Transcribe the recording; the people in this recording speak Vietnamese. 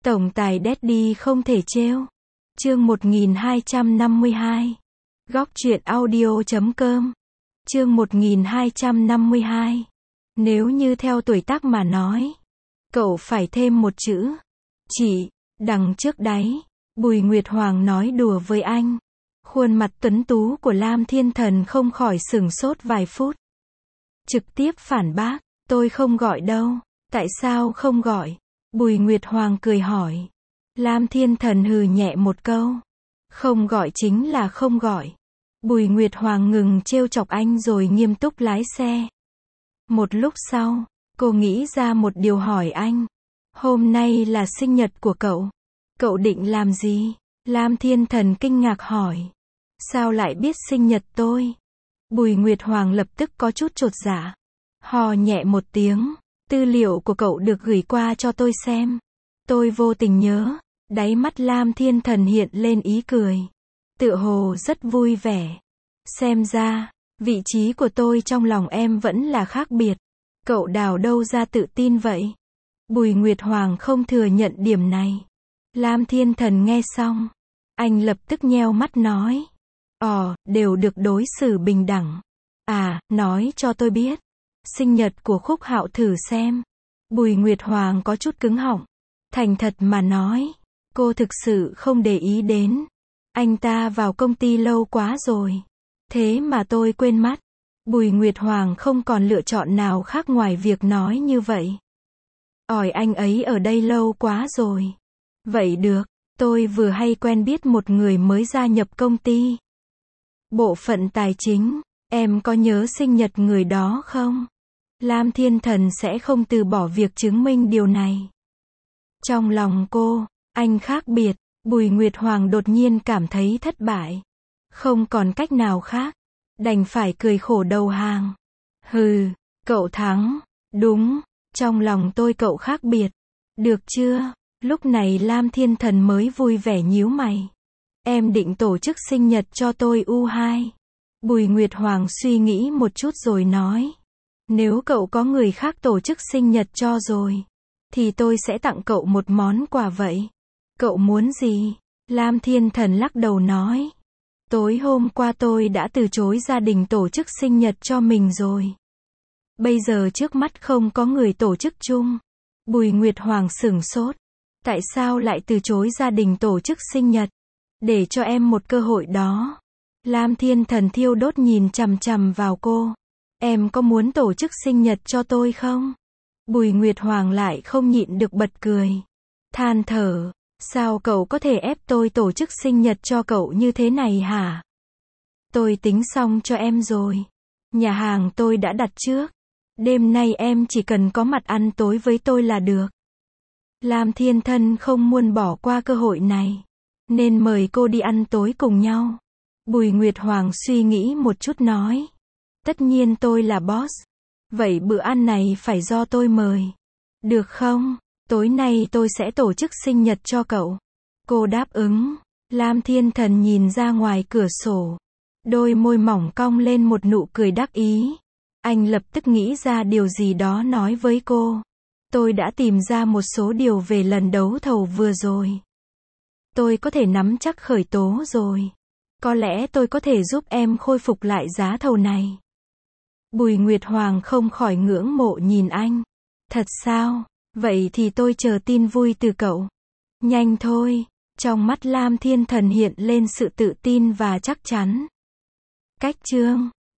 Tổng tài Daddy không thể trêu. Chương 1252. Góc truyện audio.com. Chương 1252. Nếu như theo tuổi tác mà nói, cậu phải thêm một chữ. Chị, đằng trước đáy. Bùi Nguyệt Hoàng nói đùa với anh. Khuôn mặt tuấn tú của Lam Thiên Thần không khỏi sửng sốt vài phút. Trực tiếp phản bác, tôi không gọi đâu. Tại sao không gọi? Bùi Nguyệt Hoàng cười hỏi. Lam Thiên Thần hừ nhẹ một câu. Không gọi chính là không gọi. Bùi Nguyệt Hoàng ngừng trêu chọc anh rồi nghiêm túc lái xe. Một lúc sau, cô nghĩ ra một điều hỏi anh. Hôm nay là sinh nhật của cậu. Cậu định làm gì? Lam Thiên Thần kinh ngạc hỏi. Sao lại biết sinh nhật tôi? Bùi Nguyệt Hoàng lập tức có chút chột dạ. Hò nhẹ một tiếng. Tư liệu của cậu được gửi qua cho tôi xem. Tôi vô tình nhớ. Đáy mắt Lam Thiên Thần hiện lên ý cười. Tựa hồ rất vui vẻ. Xem ra, vị trí của tôi trong lòng em vẫn là khác biệt. Cậu đào đâu ra tự tin vậy? Bùi Nguyệt Hoàng không thừa nhận điểm này. Lam Thiên Thần nghe xong. Anh lập tức nheo mắt nói. Đều được đối xử bình đẳng. Nói cho tôi biết. Sinh nhật của Khúc Hạo thử xem. Bùi Nguyệt Hoàng có chút cứng họng. Thành thật mà nói. Cô thực sự không để ý đến. Anh ta vào công ty lâu quá rồi. Thế mà tôi quên mất. Bùi Nguyệt Hoàng không còn lựa chọn nào khác ngoài việc nói như vậy. Anh ấy ở đây lâu quá rồi. Vậy được, tôi vừa hay quen biết một người mới gia nhập công ty. Bộ phận tài chính, em có nhớ sinh nhật người đó không? Lam Thiên Thần sẽ không từ bỏ việc chứng minh điều này. Trong lòng cô, anh khác biệt. Bùi Nguyệt Hoàng đột nhiên cảm thấy thất bại. Không còn cách nào khác. Đành phải cười khổ đầu hàng. Hừ, cậu thắng. Đúng, trong lòng tôi cậu khác biệt. Được chưa? Lúc này Lam Thiên Thần mới vui vẻ nhíu mày. Em định tổ chức sinh nhật cho tôi U2. Bùi Nguyệt Hoàng suy nghĩ một chút rồi nói. Nếu cậu có người khác tổ chức sinh nhật cho rồi, thì tôi sẽ tặng cậu một món quà vậy. Cậu muốn gì? Lam Thiên Thần lắc đầu nói. Tối hôm qua tôi đã từ chối gia đình tổ chức sinh nhật cho mình rồi. Bây giờ trước mắt không có người tổ chức chung. Bùi Nguyệt Hoàng sửng sốt. Tại sao lại từ chối gia đình tổ chức sinh nhật? Để cho em một cơ hội đó. Lam Thiên Thần thiêu đốt nhìn chằm chằm vào cô. Em có muốn tổ chức sinh nhật cho tôi không? Bùi Nguyệt Hoàng lại không nhịn được bật cười. Than thở. Sao cậu có thể ép tôi tổ chức sinh nhật cho cậu như thế này hả? Tôi tính xong cho em rồi. Nhà hàng tôi đã đặt trước. Đêm nay em chỉ cần có mặt ăn tối với tôi là được. Lam Thiên Thần không muốn bỏ qua cơ hội này, nên mời cô đi ăn tối cùng nhau. Bùi Nguyệt Hoàng suy nghĩ một chút nói. Tất nhiên tôi là boss. Vậy bữa ăn này phải do tôi mời. Được không? Tối nay tôi sẽ tổ chức sinh nhật cho cậu. Cô đáp ứng. Lam Thiên Thần nhìn ra ngoài cửa sổ. Đôi môi mỏng cong lên một nụ cười đắc ý. Anh lập tức nghĩ ra điều gì đó nói với cô. Tôi đã tìm ra một số điều về lần đấu thầu vừa rồi. Tôi có thể nắm chắc khởi tố rồi. Có lẽ tôi có thể giúp em khôi phục lại giá thầu này. Bùi Nguyệt Hoàng không khỏi ngưỡng mộ nhìn anh. Thật sao? Vậy thì tôi chờ tin vui từ cậu. Nhanh thôi. Trong mắt Lam Thiên Thần hiện lên sự tự tin và chắc chắn. Cách chương